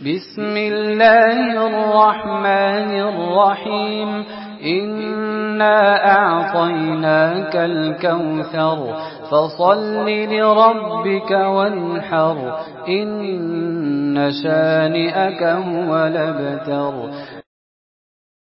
بسم الله الرحمن الرحيم إنا أعطيناك الكوثر فصل لربك وانحر إن شانئك هو الأبتر